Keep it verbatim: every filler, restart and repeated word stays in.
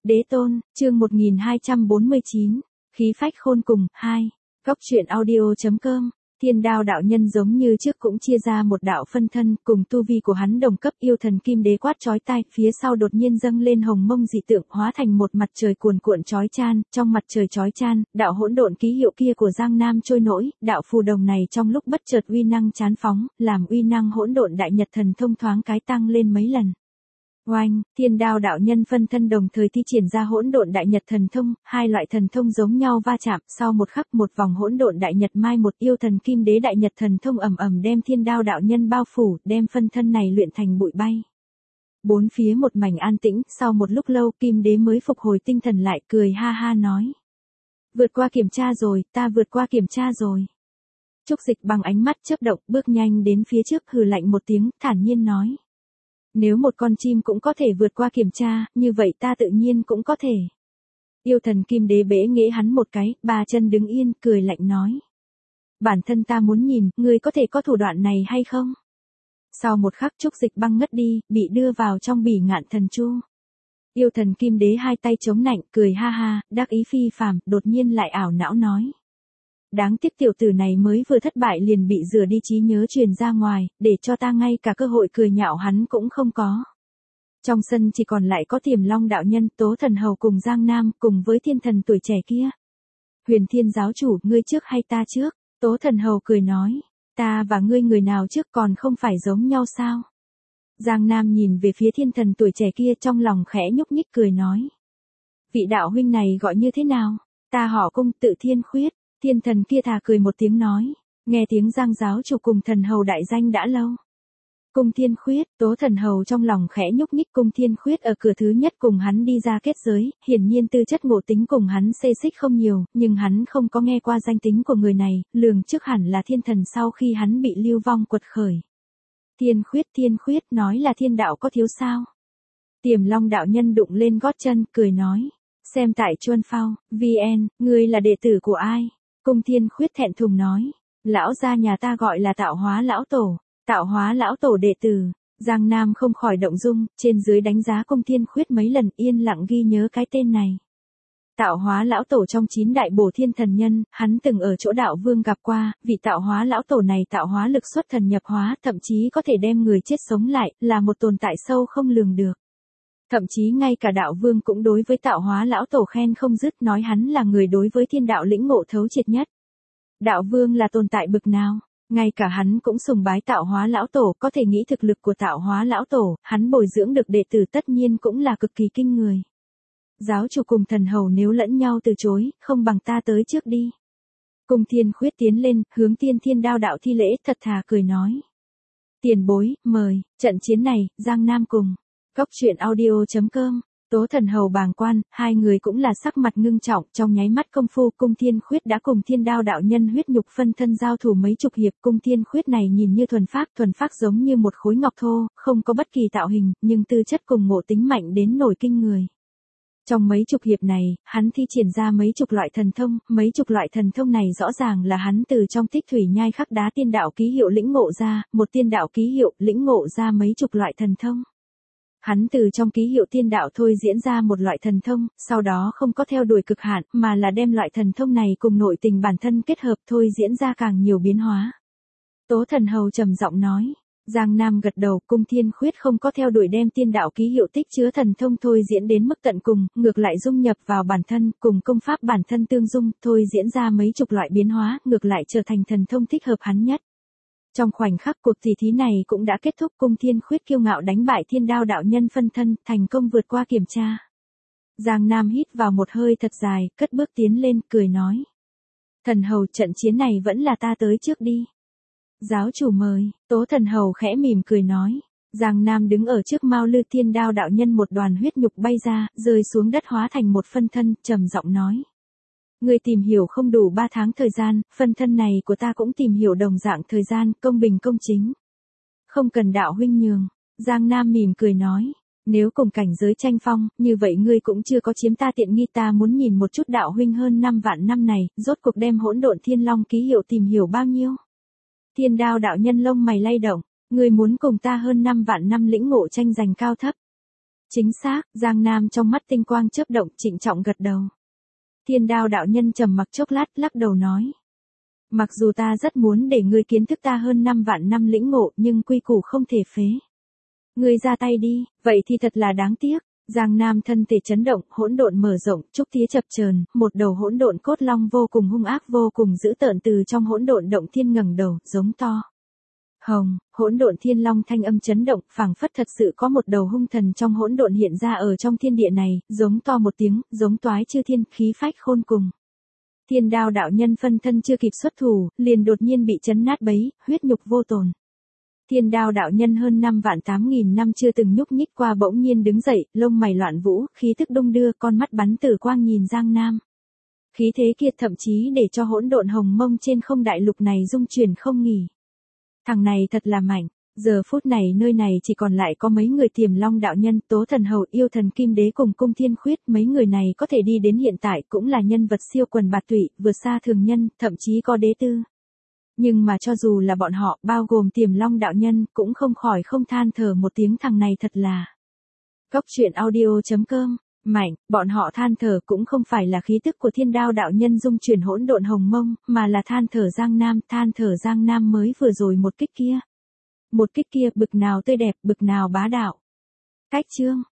Đế tôn, chương một nghìn hai trăm bốn mươi chín, khí phách khôn cùng, hai, góc truyện audio.com. Thiên Đao đạo nhân giống như trước cũng chia ra một đạo phân thân, cùng tu vi của hắn đồng cấp. Yêu thần kim đế quát chói tai, phía sau đột nhiên dâng lên hồng mông dị tượng, hóa thành một mặt trời cuồn cuộn chói chan. Trong mặt trời chói chan, đạo hỗn độn ký hiệu kia của Giang Nam trôi nổi, đạo phù đồng này trong lúc bất chợt uy năng chán phóng, làm uy năng hỗn độn đại nhật thần thông thoáng cái tăng lên mấy lần. Oanh, Thiên Đao đạo nhân phân thân đồng thời thi triển ra hỗn độn đại nhật thần thông, hai loại thần thông giống nhau va chạm, sau một khắc một vòng hỗn độn đại nhật mai một yêu thần kim đế đại nhật thần thông ầm ầm đem Thiên Đao đạo nhân bao phủ, đem phân thân này luyện thành bụi bay. Bốn phía một mảnh an tĩnh, sau một lúc lâu kim đế mới phục hồi tinh thần lại, cười ha ha nói: "Vượt qua kiểm tra rồi, ta vượt qua kiểm tra rồi." Trúc Dịch bằng ánh mắt chớp động, bước nhanh đến phía trước, hừ lạnh một tiếng, thản nhiên nói: "Nếu một con chim cũng có thể vượt qua kiểm tra, như vậy ta tự nhiên cũng có thể." Yêu thần kim đế bẽ nghễ hắn một cái, ba chân đứng yên, cười lạnh nói: "Bản thân ta muốn nhìn, ngươi có thể có thủ đoạn này hay không?" Sau một khắc Trúc Dịch băng ngất đi, bị đưa vào trong bỉ ngạn thần chu. Yêu thần kim đế hai tay chống nạnh, cười ha ha, đắc ý phi phàm, đột nhiên lại ảo não nói: "Đáng tiếc tiểu tử này mới vừa thất bại liền bị rửa đi trí nhớ truyền ra ngoài, để cho ta ngay cả cơ hội cười nhạo hắn cũng không có." Trong sân chỉ còn lại có Tiềm Long đạo nhân, Tố Thần Hầu cùng Giang Nam, cùng với thiên thần tuổi trẻ kia. "Huyền Thiên giáo chủ, ngươi trước hay ta trước?" Tố Thần Hầu cười nói: "Ta và ngươi người nào trước còn không phải giống nhau sao?" Giang Nam nhìn về phía thiên thần tuổi trẻ kia, trong lòng khẽ nhúc nhích cười nói: "Vị đạo huynh này gọi như thế nào?" "Ta họ Cung, tự Thiên Khuyết." Thiên thần kia thà cười một tiếng nói: "Nghe tiếng Giang giáo chủ cùng thần hầu đại danh đã lâu." Cung Thiên Khuyết, Tố Thần Hầu trong lòng khẽ nhúc nhích. Cung Thiên Khuyết ở cửa thứ nhất cùng hắn đi ra kết giới, hiển nhiên tư chất ngộ tính cùng hắn xê xích không nhiều, nhưng hắn không có nghe qua danh tính của người này, lường trước hẳn là thiên thần sau khi hắn bị lưu vong quật khởi. "Thiên Khuyết, Thiên Khuyết, nói là thiên đạo có thiếu sao?" Tiềm Long đạo nhân đụng lên gót chân, cười nói: "Xem tại Chuân Phao, vê en, ngươi là đệ tử của ai?" Cung Thiên Khuyết thẹn thùng nói: "Lão gia nhà ta gọi là Tạo Hóa lão tổ." "Tạo Hóa lão tổ đệ tử?" Giang Nam không khỏi động dung, trên dưới đánh giá Cung Thiên Khuyết mấy lần, yên lặng ghi nhớ cái tên này. Tạo Hóa lão tổ trong chín đại bổ thiên thần nhân, hắn từng ở chỗ đạo vương gặp qua, vị Tạo Hóa lão tổ này tạo hóa lực xuất thần nhập hóa, thậm chí có thể đem người chết sống lại, là một tồn tại sâu không lường được. Thậm chí ngay cả đạo vương cũng đối với Tạo Hóa lão tổ khen không dứt, nói hắn là người đối với thiên đạo lĩnh ngộ thấu triệt nhất. Đạo vương là tồn tại bực nào? Ngay cả hắn cũng sùng bái Tạo Hóa lão tổ, có thể nghĩ thực lực của Tạo Hóa lão tổ, hắn bồi dưỡng được đệ tử tất nhiên cũng là cực kỳ kinh người. "Giáo chủ cùng thần hầu nếu lẫn nhau từ chối, không bằng ta tới trước đi." Cung Thiên Khuyết tiến lên, hướng Tiên Thiên Đao đạo thi lễ, thật thà cười nói: "Tiền bối, mời." Trận chiến này, Giang Nam cùng góc truyện audio.com. Tố Thần Hầu bàng quan, hai người cũng là sắc mặt ngưng trọng, trong nháy mắt công phu Cung Thiên Khuyết đã cùng Thiên Đao đạo nhân huyết nhục phân thân giao thủ mấy chục hiệp. Cung Thiên Khuyết này nhìn như thuần phác, thuần phác giống như một khối ngọc thô, không có bất kỳ tạo hình, nhưng tư chất cùng ngộ tính mạnh đến nổi kinh người. Trong mấy chục hiệp này, hắn thi triển ra mấy chục loại thần thông, mấy chục loại thần thông này rõ ràng là hắn từ trong tích thủy nhai khắc đá tiên đạo ký hiệu lĩnh ngộ ra, một tiên đạo ký hiệu lĩnh ngộ ra mấy chục loại thần thông. Hắn từ trong ký hiệu tiên đạo thôi diễn ra một loại thần thông, sau đó không có theo đuổi cực hạn, mà là đem loại thần thông này cùng nội tình bản thân kết hợp thôi diễn ra càng nhiều biến hóa. Tố Thần Hầu trầm giọng nói. Giang Nam gật đầu. Cung Thiên Khuyết không có theo đuổi đem tiên đạo ký hiệu tích chứa thần thông thôi diễn đến mức tận cùng, ngược lại dung nhập vào bản thân, cùng công pháp bản thân tương dung, thôi diễn ra mấy chục loại biến hóa, ngược lại trở thành thần thông thích hợp hắn nhất. Trong khoảnh khắc cuộc tỷ thí này cũng đã kết thúc. Cung Thiên Khuyết kiêu ngạo đánh bại Thiên Đao đạo nhân phân thân, thành công vượt qua kiểm tra. Giang Nam hít vào một hơi thật dài, cất bước tiến lên, cười nói: "Thần hầu, trận chiến này vẫn là ta tới trước đi." "Giáo chủ mời." Tố Thần Hầu khẽ mỉm cười nói. Giang Nam đứng ở trước Mao Lư Thiên Đao đạo nhân, một đoàn huyết nhục bay ra, rơi xuống đất hóa thành một phân thân, trầm giọng nói: "Ngươi tìm hiểu không đủ ba tháng thời gian, phân thân này của ta cũng tìm hiểu đồng dạng thời gian, công bình công chính. Không cần đạo huynh nhường." Giang Nam mỉm cười nói: "Nếu cùng cảnh giới tranh phong, như vậy ngươi cũng chưa có chiếm ta tiện nghi. Ta muốn nhìn một chút đạo huynh hơn năm vạn năm này, rốt cuộc đem hỗn độn thiên long ký hiệu tìm hiểu bao nhiêu." Thiên Đao đạo nhân lông mày lay động: "Ngươi muốn cùng ta hơn năm vạn năm lĩnh ngộ tranh giành cao thấp?" Chính xác, Giang Nam trong mắt tinh quang chớp động, trịnh trọng gật đầu. Thiên Đao đạo nhân trầm mặc chốc lát, lắc đầu nói. Mặc dù ta rất muốn để ngươi kiến thức ta hơn năm vạn năm lĩnh ngộ, nhưng quy củ không thể phế. Ngươi ra tay đi, vậy thì thật là đáng tiếc. Giang Nam thân thể chấn động, hỗn độn mở rộng, trúc tía chập chờn, một đầu hỗn độn cốt long vô cùng hung ác, vô cùng dữ tợn từ trong hỗn độn động thiên ngẩng đầu, giống to. Hồng, hỗn độn thiên long thanh âm chấn động, phảng phất thật sự có một đầu hung thần trong hỗn độn hiện ra ở trong thiên địa này, giống to một tiếng, giống toái chư thiên, khí phách khôn cùng. Thiên Đao đạo nhân phân thân chưa kịp xuất thủ, liền đột nhiên bị chấn nát bấy, huyết nhục vô tồn. Thiên Đao đạo nhân hơn năm vạn tám nghìn năm chưa từng nhúc nhích qua bỗng nhiên đứng dậy, lông mày loạn vũ, khí tức đung đưa, con mắt bắn tử quang nhìn Giang Nam. Khí thế kia thậm chí để cho hỗn độn hồng mông trên không đại lục này rung chuyển không nghỉ. Thằng này thật là mạnh, giờ phút này nơi này chỉ còn lại có mấy người Tiềm Long đạo nhân, Tố Thần Hầu, Yêu Thần Kim Đế cùng Cung Thiên Khuyết, mấy người này có thể đi đến hiện tại cũng là nhân vật siêu quần bạt tụy, vượt xa thường nhân, thậm chí có đế tư. Nhưng mà cho dù là bọn họ, bao gồm Tiềm Long đạo nhân, cũng không khỏi không than thở một tiếng, thằng này thật là. Cốc truyện audio chấm com, mạnh, bọn họ than thở cũng không phải là khí tức của Thiên Đao đạo nhân dung chuyển hỗn độn hồng mông, mà là than thở Giang Nam, than thở Giang Nam mới vừa rồi một kích kia. Một kích kia bực nào tươi đẹp, bực nào bá đạo. Cách chương.